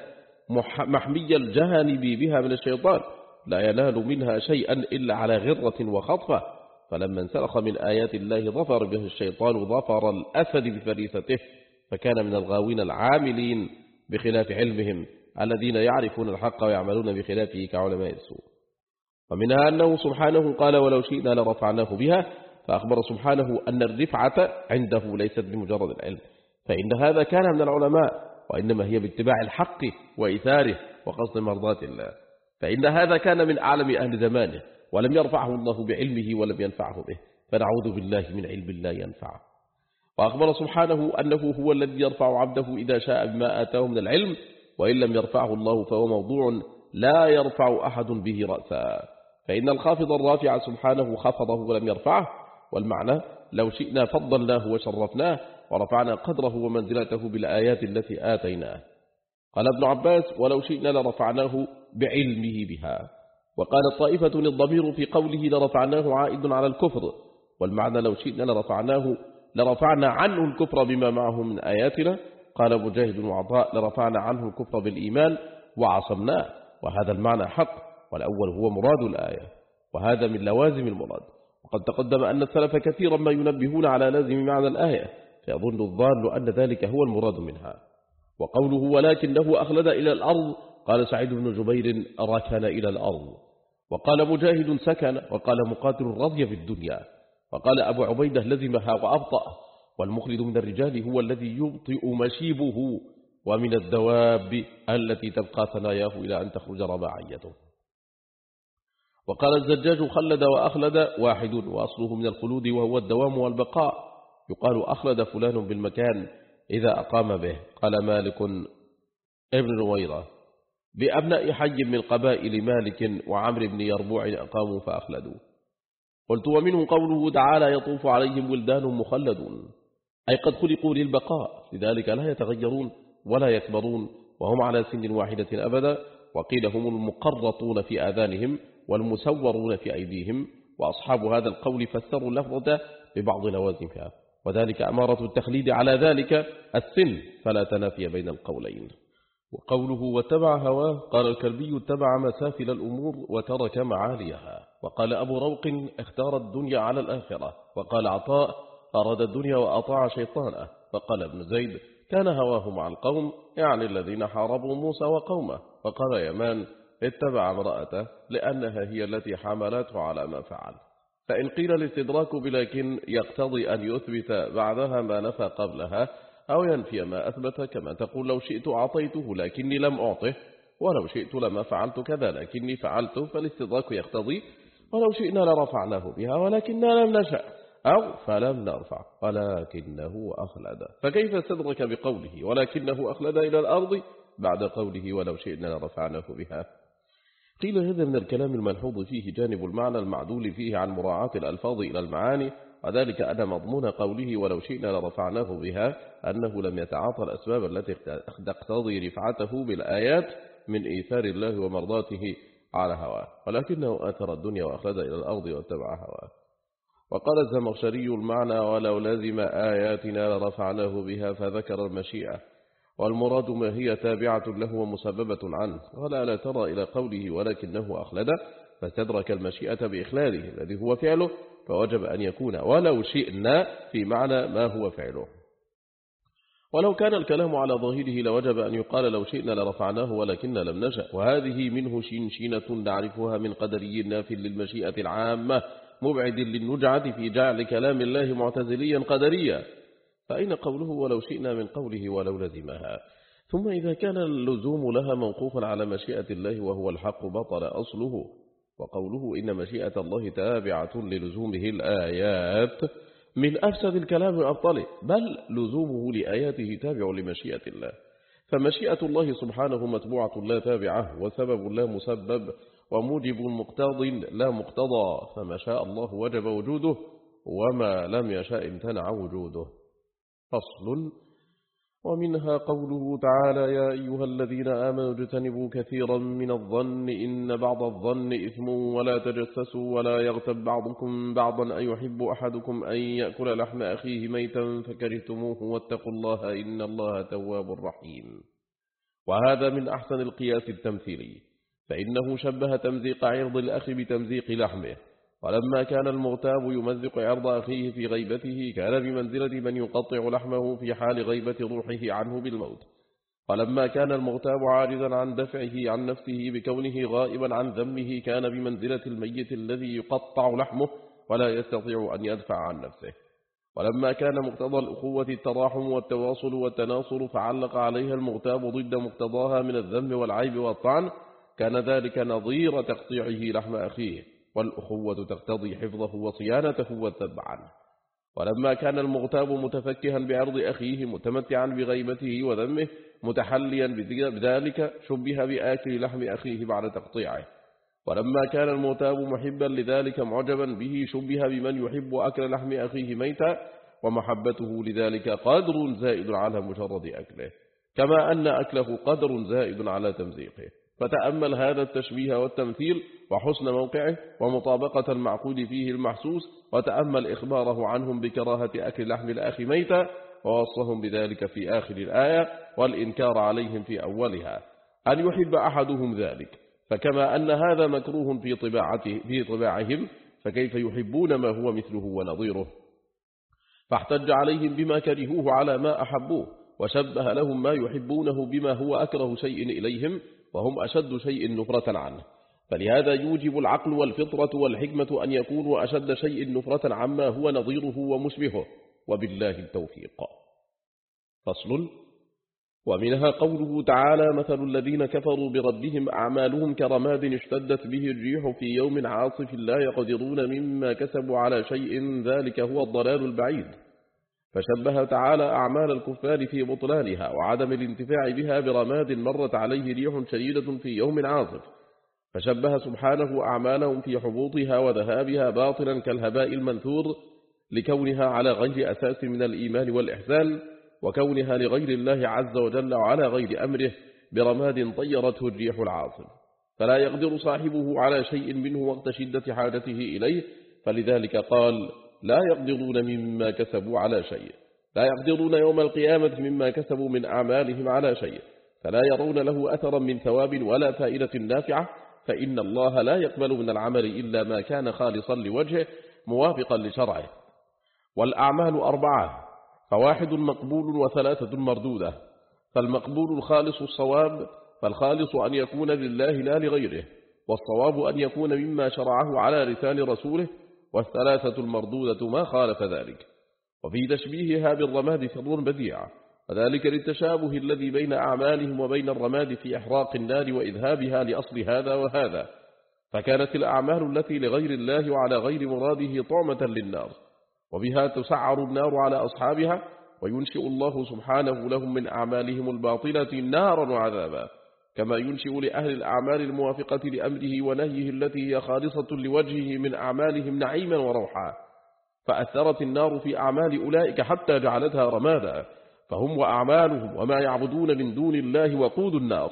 محمي الجانب بها من الشيطان، لا ينال منها شيئا إلا على غرة وخطفة، فلما انسلخ من آيات الله ظفر به الشيطان ظفر الأسد بفريسته، فكان من الغاوين العاملين بخلاف علمهم الذين يعرفون الحق ويعملون بخلافه كعلماء السوء. ومنها أنه سبحانه قال ولو شئنا لرفعناه بها، فأخبر سبحانه أن الرفعة عنده ليست بمجرد العلم، فإن هذا كان من العلماء، وإنما هي باتباع الحق وإثاره وقصد مرضات الله، فإن هذا كان من أعلم أهل زمانه، ولم يرفعه الله بعلمه ولم ينفعه به، فنعوذ بالله من علم لا ينفع. وأخبر سبحانه أنه هو الذي يرفع عبده إذا شاء بما آتاه من العلم، وإن لم يرفعه الله فهو موضوع لا يرفع أحد به رأسا، فإن الخافض الرافع سبحانه خفضه ولم يرفعه، والمعنى لو شئنا فضلناه وشرفناه ورفعنا قدره ومنزلته بالآيات التي آتيناه. قال ابن عباس ولو شئنا لرفعناه بعلمه بها. وقال الطائفة الضمير في قوله لرفعناه عائد على الكفر، والمعنى لو شئنا لرفعناه لرفعنا عنه الكفر بما معه من آياتنا. قال مجاهد وعطاء لرفعنا عنه الكفر بالإيمان وعصمناه، وهذا المعنى حق، والأول هو مراد الآية، وهذا من لوازم المراد. وقد تقدم أن السلف كثيرا ما ينبهون على لازم معنى الآية، فيظن الضال أن ذلك هو المراد منها. وقوله ولكنه أخلد إلى الأرض، قال سعيد بن جبير ركن إلى الأرض، وقال مجاهد سكن، وقال مقاتل رضي في الدنيا، وقال أبو عبيدة لزمها وأبطأ. والمخلد من الرجال هو الذي يبطئ مشيبه، ومن الدواب التي تبقى ثناياه إلى أن تخرج رباعيته. وقال الزجاج خلد وأخلد واحد، وأصله من الخلود وهو الدوام والبقاء، يقال أخلد فلان بالمكان إذا أقام به. قال مالك ابن نويرة بأبناء حي من قبائل مالك وعمر بن يربوع أقاموا فأخلدوا. قلت ومنه قوله تعالى يطوف عليهم ولدان مخلدون، أي قد خلقوا للبقاء، لذلك لا يتغيرون ولا يكبرون، وهم على سن واحدة أبدا. وقيل هم المقرطون في آذانهم والمسورون في أيديهم، وأصحاب هذا القول فسروا اللفظة ببعض لوازمها، وذلك أمارة التخليد على ذلك السن، فلا تنافي بين القولين. وقوله واتبع هواه، قال الكلبي اتبع مسافل الأمور وترك معاليها. وقال أبو روق اختار الدنيا على الآخرة. وقال عطاء أراد الدنيا وأطاع شيطانه. فقال ابن زيد كان هواه مع القوم، يعني الذين حاربوا موسى وقومه. وقال يمان اتبع امرأته لأنها هي التي حملته على ما فعل. فإن قيل الاستدراك بلكن يقتضي أن يثبت بعدها ما نفى قبلها، أو ينفي ما أثبت، كما تقول لو شئت أعطيته لكني لم أعطه، ولو شئت لما فعلت كذا لكني فعلته، فالاستدراك يقتضي ولو شئنا لرفعناه بها ولكننا لم نشأ، أو فلم نرفع ولكنه أخلد. فكيف استدرك بقوله ولكنه أخلد إلى الأرض بعد قوله ولو شئنا لرفعناه بها؟ قيل هذا من الكلام الملحوظ فيه جانب المعنى المعدول فيه عن مراعاة الألفاظ إلى المعاني، وذلك أن مضمون قوله ولو شئنا لرفعناه بها أنه لم يتعاطى الأسباب التي تقتضي رفعته بالآيات من إيثار الله ومرضاته على هواه، ولكنه آثر الدنيا وأخلد إلى الأرض واتبع هواه. وقال الزمخشري المعنى ولو لازم آياتنا لرفعناه بها، فذكر المشيئة والمراد ما هي تابعة له ومسببة عنه. ولا لا ترى إلى قوله ولكنه أخلد، فاستدرك المشيئة بإخلاده الذي هو فعله، فوجب أن يكون ولو شئنا في معنى ما هو فعله. ولو كان الكلام على ظاهره لوجب أن يقال لو شئنا لرفعناه ولكن لم نشأ، وهذه منه شنشنة نعرفها من قدري ناف للمشيئة العامة مبعد للنجعة في جعل كلام الله معتزليا قدريا. فأين قوله ولو شئنا من قوله ولو لزمها؟ ثم إذا كان اللزوم لها موقوفا على مشيئة الله وهو الحق بطل أصله. وقوله إن مشيئة الله تابعة للزومه الآيات من أفسد الكلام وأبطله، بل لزومه لآياته تابع لمشيئة الله، فمشيئة الله سبحانه متبوعة لا تابعة، وسبب لا مسبب، وموجب مقتض لا مقتضى، فما شاء الله وجب وجوده، وما لم يشاء امتنع وجوده. فصل. ومنها قوله تعالى يا أيها الذين آمنوا اجتنبوا كثيرا من الظن إن بعض الظن إثم ولا تجسسوا ولا يغتب بعضكم بعضا أن يحب أحدكم أن يأكل لحم أخيه ميتا فكرهتموه واتقوا الله إن الله تواب رحيم. وهذا من أحسن القياس التمثيلي، فإنه شبه تمزيق عرض الأخ بتمزيق لحمه، ولما كان المغتاب يمزق عرض أخيه في غيبته كان بمنزلة من يقطع لحمه في حال غيبة روحه عنه بالموت، ولما كان المغتاب عاجزا عن دفعه عن نفسه بكونه غائبا عن ذمه كان بمنزلة الميت الذي يقطع لحمه ولا يستطيع أن يدفع عن نفسه. ولما كان مقتضى الأخوة التراحم والتواصل والتناصر فعلق عليها المغتاب ضد مقتضاها من الذم والعيب والطعن كان ذلك نظير تقطيعه لحم أخيه، والأخوة تقتضي حفظه وصيانته والذب عنه. ولما كان المغتاب متفكها بعرض أخيه متمتعا بغيبته وذمه متحليا بذلك شبه بآكل لحم أخيه بعد تقطيعه. ولما كان المغتاب محبا لذلك معجبا به شبه بمن يحب أكل لحم أخيه ميتا، ومحبته لذلك قدر زائد على مجرد أكله، كما أن أكله قدر زائد على تمزيقه. فتأمل هذا التشبيه والتمثيل وحسن موقعه ومطابقة المعقود فيه المحسوس، وتأمل إخباره عنهم بكراهة أكل لحم الأخ ميتا ووصفهم بذلك في آخر الآية، والإنكار عليهم في أولها أن يحب أحدهم ذلك، فكما أن هذا مكروه في طباعته في طباعهم فكيف يحبون ما هو مثله ونظيره؟ فاحتج عليهم بما كرهوه على ما أحبوه، وشبه لهم ما يحبونه بما هو أكره شيء إليهم وهم أشد شيء نفرة عنه. فلهذا يوجب العقل والفطرة والحكمة أن يكونوا أشد شيء نفرة عما هو نظيره ومشبهه، وبالله التوفيق. فصل. ومنها قوله تعالى مثل الذين كفروا بربهم أعمالهم كرماد اشتدت به الريح في يوم عاصف لا يقدرون مما كسبوا على شيء ذلك هو الضلال البعيد. فشبه تعالى أعمال الكفار في بطلانها وعدم الانتفاع بها برماد مرت عليه ريح شديدة في يوم عاصف، فشبه سبحانه أعمالهم في حبوطها وذهابها باطلا كالهباء المنثور لكونها على غير أساس من الإيمان والإحسان، وكونها لغير الله عز وجل وعلى غير أمره برماد طيرته الريح العاصف، فلا يقدر صاحبه على شيء منه وقت شدة حاجته إليه، فلذلك قال لا يقدرون مما كسبوا على شيء، لا يقدرون يوم القيامة مما كسبوا من أعمالهم على شيء، فلا يرون له أثرا من ثواب ولا فائدة نافعة، فإن الله لا يقبل من العمل إلا ما كان خالصا لوجهه موافقا لشرعه. والأعمال أربعة، فواحد مقبول وثلاثة مردودة. فالمقبول الخالص الصواب، فالخالص أن يكون لله لا لغيره، والصواب أن يكون مما شرعه على لسان رسوله، والثلاثة المردودة ما خالف ذلك. وفي تشبيهها بالرماد سر بديع، وذلك للتشابه الذي بين أعمالهم وبين الرماد في إحراق النار وإذهابها لأصل هذا وهذا، فكانت الأعمال التي لغير الله وعلى غير مراده طعمة للنار، وبها تسعر النار على أصحابها، وينشئ الله سبحانه لهم من أعمالهم الباطلة نارا وعذابا، كما ينشئ لأهل الأعمال الموافقة لأمره ونهيه التي هي خالصة لوجهه من أعمالهم نعيما وروحا، فأثرت النار في أعمال أولئك حتى جعلتها رمادا، فهم وأعمالهم وما يعبدون من دون الله وقود النار.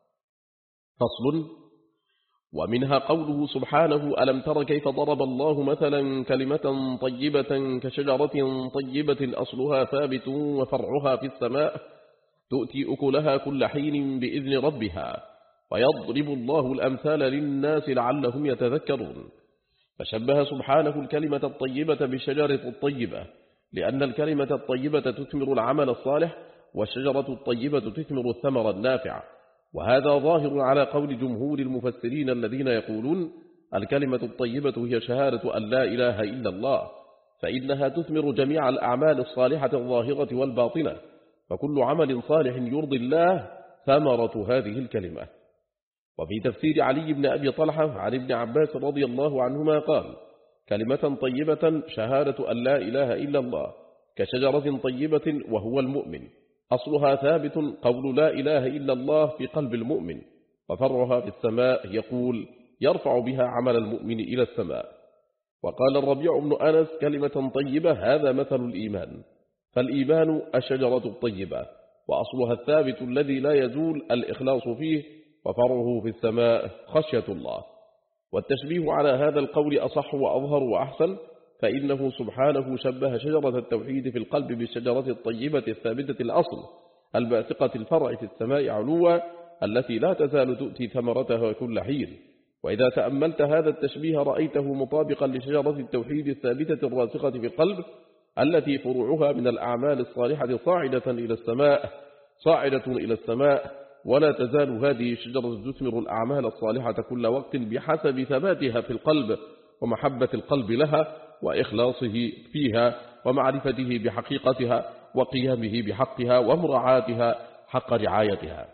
فصل. ومنها قوله سبحانه ألم تر كيف ضرب الله مثلا كلمة طيبة كشجرة طيبة أصلها ثابت وفرعها في السماء تؤتي أكلها كل حين بإذن ربها، ويضرب الله الأمثال للناس لعلهم يتذكرون. فشبه سبحانه الكلمة الطيبة بالشجرة الطيبة، لأن الكلمة الطيبة تثمر العمل الصالح، والشجرة الطيبة تثمر الثمر النافع. وهذا ظاهر على قول جمهور المفسرين الذين يقولون الكلمة الطيبة هي شهادة أن لا إله إلا الله، فإنها تثمر جميع الأعمال الصالحة الظاهرة والباطنة، فكل عمل صالح يرضي الله ثمرة هذه الكلمة. وفي تفسير علي بن أبي طلحة عن ابن عباس رضي الله عنهما قال: كلمة طيبة شهادة أن لا إله إلا الله كشجرة طيبة وهو المؤمن، أصلها ثابت قول لا إله إلا الله في قلب المؤمن، وفرها في السماء يقول يرفع بها عمل المؤمن إلى السماء. وقال الربيع بن أنس: كلمة طيبة هذا مثل الإيمان، فالإيمان الشجرة الطيبة، وأصلها الثابت الذي لا يزول الإخلاص فيه، وفرعه في السماء خشية الله. والتشبيه على هذا القول أصح وأظهر وأحسن، فإنه سبحانه شبه شجرة التوحيد في القلب بالشجرة الطيبة الثابتة الأصل الباسقة الفرع في السماء علوا، التي لا تزال تؤتي ثمرتها كل حين. وإذا تأملت هذا التشبيه رأيته مطابقا لشجرة التوحيد الثابتة الراسخة في القلب، التي فروعها من الأعمال الصالحة صاعدة إلى السماء صاعدة إلى السماء ولا تزال هذه الشجرة تثمر الأعمال الصالحة كل وقت بحسب ثباتها في القلب، ومحبة القلب لها، وإخلاصه فيها، ومعرفته بحقيقتها، وقيامه بحقها، ومراعاتها حق رعايتها.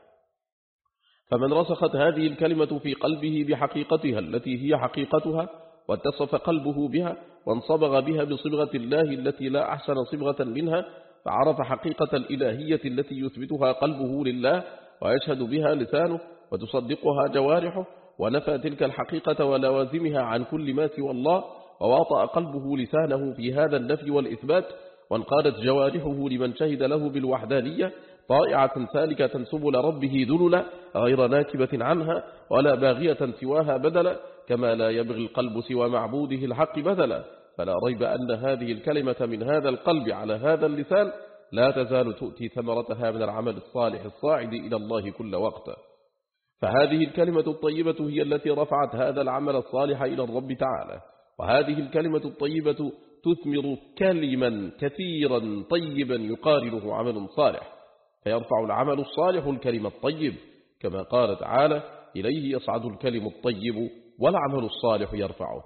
فمن رسخت هذه الكلمة في قلبه بحقيقتها التي هي حقيقتها، واتصف قلبه بها، وانصبغ بها بصبغة الله التي لا أحسن صبغة منها، فعرف حقيقة الإلهية التي يثبتها قلبه لله ويشهد بها لسانه وتصدقها جوارحه، ونفى تلك الحقيقة ولوازمها عن كل ما سوى الله، وواطأ قلبه لسانه في هذا النفي والإثبات، وانقادت جوارحه لمن شهد له بالوحدانية، طائعة سالكة سبل ربه ذللا غير ناكبة عنها ولا باغية سواها بدلا، كما لا يبغي القلب سوى معبوده الحق بدلا. فلا ريب أن هذه الكلمة من هذا القلب على هذا اللسان لا تزال تؤتي ثمرتها من العمل الصالح الصاعد إلى الله كل وقت. فهذه الكلمة الطيبة هي التي رفعت هذا العمل الصالح إلى الرب تعالى، وهذه الكلمة الطيبة تثمر كلما كثيرا طيبا يقارنه عمل صالح، فيرفع العمل الصالح الكلمة الطيب، كما قال تعالى: إليه يصعد الكلم الطيب والعمل الصالح يرفعه.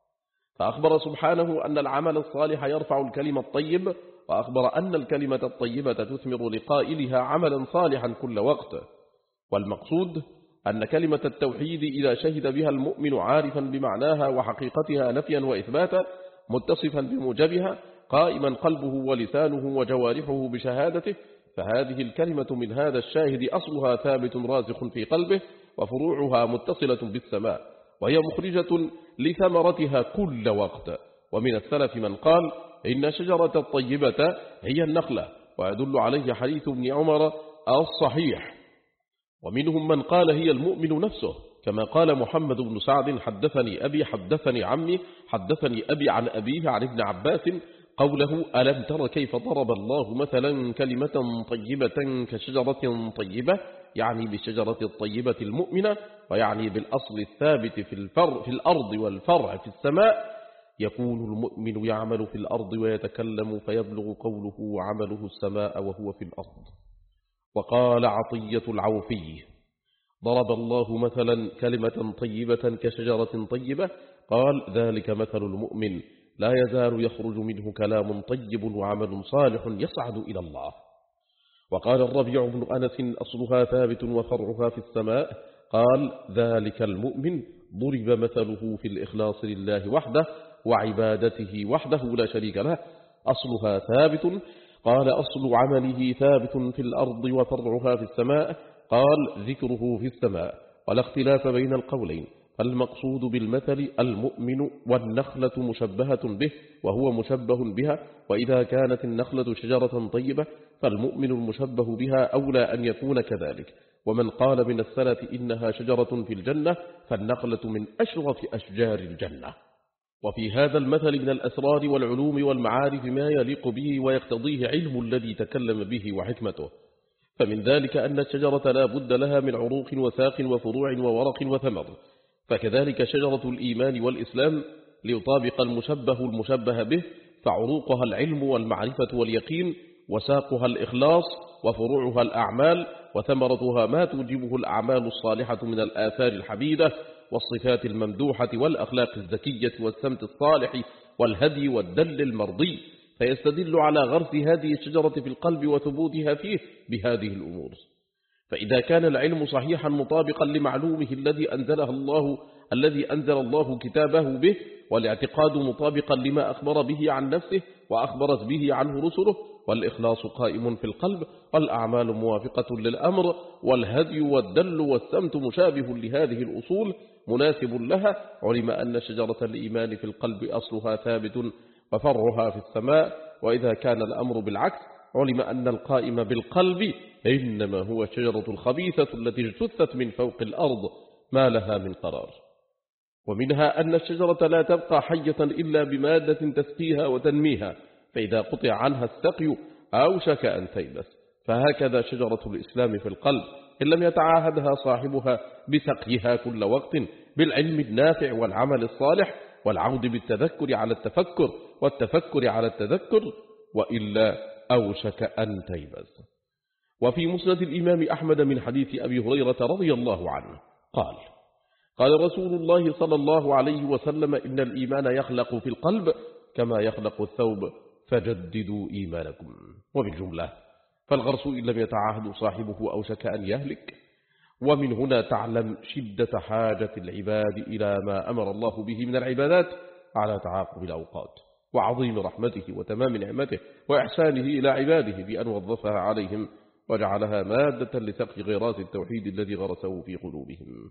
فأخبر سبحانه أن العمل الصالح يرفع الكلمة الطيب، وأخبر أن الكلمة الطيبة تثمر لقائلها عملا صالحا كل وقت. والمقصود أن كلمة التوحيد إذا شهد بها المؤمن عارفا بمعناها وحقيقتها نفيا وإثباتا، متصفا بموجبها، قائما قلبه ولسانه وجوارحه بشهادته، فهذه الكلمة من هذا الشاهد أصلها ثابت راسخ في قلبه، وفروعها متصلة بالسماء، وهي مخرجة لثمرتها كل وقت. ومن السلف من قال إن شجرة الطيبة هي النخلة، ويدل عليه حديث ابن عمر الصحيح. ومنهم من قال هي المؤمن نفسه، كما قال محمد بن سعد: حدثني أبي حدثني عمي حدثني أبي عن أبيه عن ابن عباس قوله: ألم تر كيف ضرب الله مثلا كلمة طيبة كشجرة طيبة، يعني بالشجرة الطيبة المؤمنة، ويعني بالأصل الثابت في, الفر في الأرض والفرع في السماء. يكون المؤمن يعمل في الأرض ويتكلم فيبلغ قوله وعمله السماء وهو في الأرض. وقال عطية العوفي: ضرب الله مثلا كلمة طيبة كشجرة طيبة، قال: ذلك مثل المؤمن، لا يزال يخرج منه كلام طيب وعمل صالح يصعد إلى الله. وقال الربيع بن أنس: أصلها ثابت وفرعها في السماء، قال: ذلك المؤمن ضرب مثله في الإخلاص لله وحده وعبادته وحده لا شريك له، أصلها ثابت. قال: أصل عمله ثابت في الأرض وفرعها في السماء، قال: ذكره في السماء. ولا اختلاف بين القولين، المقصود بالمثل المؤمن، والنخلة مشبهة به وهو مشبه بها، وإذا كانت النخلة شجرة طيبة فالمؤمن المشبه بها أولى أن يكون كذلك. ومن قال من السلف إنها شجرة في الجنة فالنخلة من أشرف أشجار الجنة. وفي هذا المثل من الأسرار والعلوم والمعارف ما يليق به ويقتضيه علم الذي تكلم به وحكمته، فمن ذلك أن الشجرة لا بد لها من عروق وساق وفروع وورق وثمر، فكذلك شجرة الإيمان والإسلام ليطابق المشبه المشبه به، فعروقها العلم والمعرفة واليقين، وساقها الإخلاص، وفروعها الأعمال، وثمرتها ما توجبه الأعمال الصالحة من الآثار الحميدة والصفات الممدوحة والأخلاق الزكية والسمت الصالح والهدي والدل المرضي، فيستدل على غرس هذه الشجرة في القلب وثبوتها فيه بهذه الأمور. فإذا كان العلم صحيحا مطابقا لمعلومه الذي أنزله الله الذي أنزل الله كتابه به، والاعتقاد مطابقا لما أخبر به عن نفسه وأخبرت به عنه رسله، والإخلاص قائم في القلب، والأعمال موافقة للأمر، والهدي والدل والسمت مشابه لهذه الأصول مناسب لها، علم أن شجرة الإيمان في القلب أصلها ثابت وفرعها في السماء. وإذا كان الأمر بالعكس علم أن القائم بالقلب إنما هو الشجرة الخبيثة التي اجتثت من فوق الأرض ما لها من قرار. ومنها أن الشجرة لا تبقى حية إلا بمادة تسقيها وتنميها، فإذا قطع عنها السقي أوشك أن تيبس. فهكذا شجرة الإسلام في القلب إن لم يتعاهدها صاحبها بسقيها كل وقت بالعلم النافع والعمل الصالح، والعود بالتذكر على التفكر والتفكر على التذكر، وإلا أوشك أن تيبس. وفي مسند الإمام أحمد من حديث أبي هريرة رضي الله عنه قال: قال رسول الله صلى الله عليه وسلم: إن الإيمان يخلق في القلب كما يخلق الثوب فجددوا إيمانكم. وبالجملة فالغرس إن لم يتعاهد صاحبه أوشك أن يهلك. ومن هنا تعلم شدة حاجة العباد إلى ما أمر الله به من العبادات على تعاقب الأوقات، وعظيم رحمته وتمام نعمته وإحسانه إلى عباده بأن وظفها عليهم وجعلها مادة لسقي غراس التوحيد الذي غرسه في قلوبهم.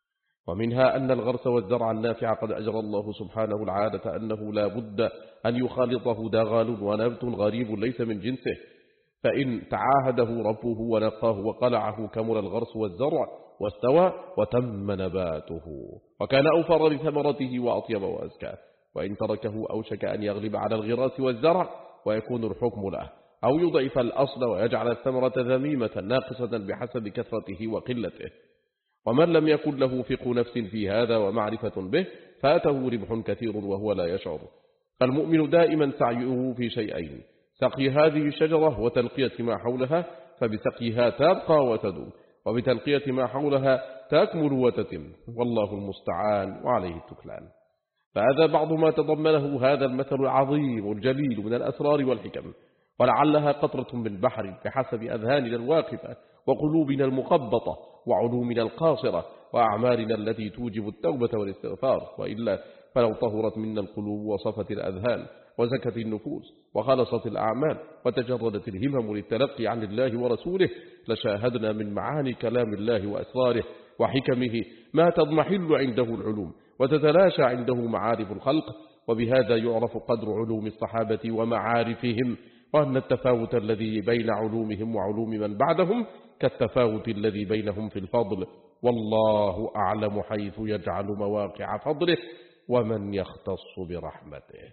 ومنها أن الغرس والزرع النافع قد أجرى الله سبحانه العادة أنه لا بد أن يخالطه دغال ونبت غريب ليس من جنسه، فإن تعاهده ربه ونقاه وقلعه كمل الغرس والزرع واستوى وتم نباته وكان أوفر لثمرته وأطيب وأزكى. وإن تركه أوشك أن يغلب على الغراس والزرع ويكون الحكم له، أو يضعف الأصل ويجعل الثمرة ذميمة ناقصة بحسب كثرته وقلته. ومن لم يكن له فقه نفس في هذا ومعرفة به فاته ربح كثير وهو لا يشعر. فالمؤمن دائما سعيه في شيئين: سقي هذه الشجرة وتنقية ما حولها، فبسقيها تبقى وتدوم، وبتنقية ما حولها تكمل وتتم، والله المستعان وعليه التكلان. فهذا بعض ما تضمنه هذا المثل العظيم الجليل من الأسرار والحكم، ولعلها قطرة من بحر بحسب أذهاننا الواقفة وقلوبنا المقبطة وعلومنا القاصرة وأعمالنا التي توجب التوبة والاستغفار، وإلا فلو طهرت منا القلوب وصفت الأذهان وزكت النفوس وخلصت الأعمال وتجردت الهمم للتلقي عن الله ورسوله لشاهدنا من معاني كلام الله وأسراره وحكمه ما تضمحل عنده العلوم وتتلاشى عنده معارف الخلق. وبهذا يعرف قدر علوم الصحابة ومعارفهم، وأن التفاوت الذي بين علومهم وعلوم من بعدهم كالتفاوت الذي بينهم في الفضل، والله أعلم حيث يجعل مواقع فضله ومن يختص برحمته.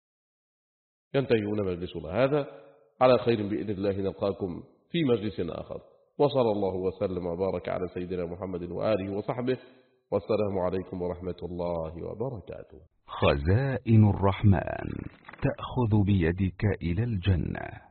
ينتهيون مجلسنا هذا على خير بإذن الله، نلقاكم في مجلس آخر، وصلى الله وسلم وبارك على سيدنا محمد وآله وصحبه، والسلام عليكم ورحمة الله وبركاته. خزائن الرحمن تأخذ بيدك إلى الجنة.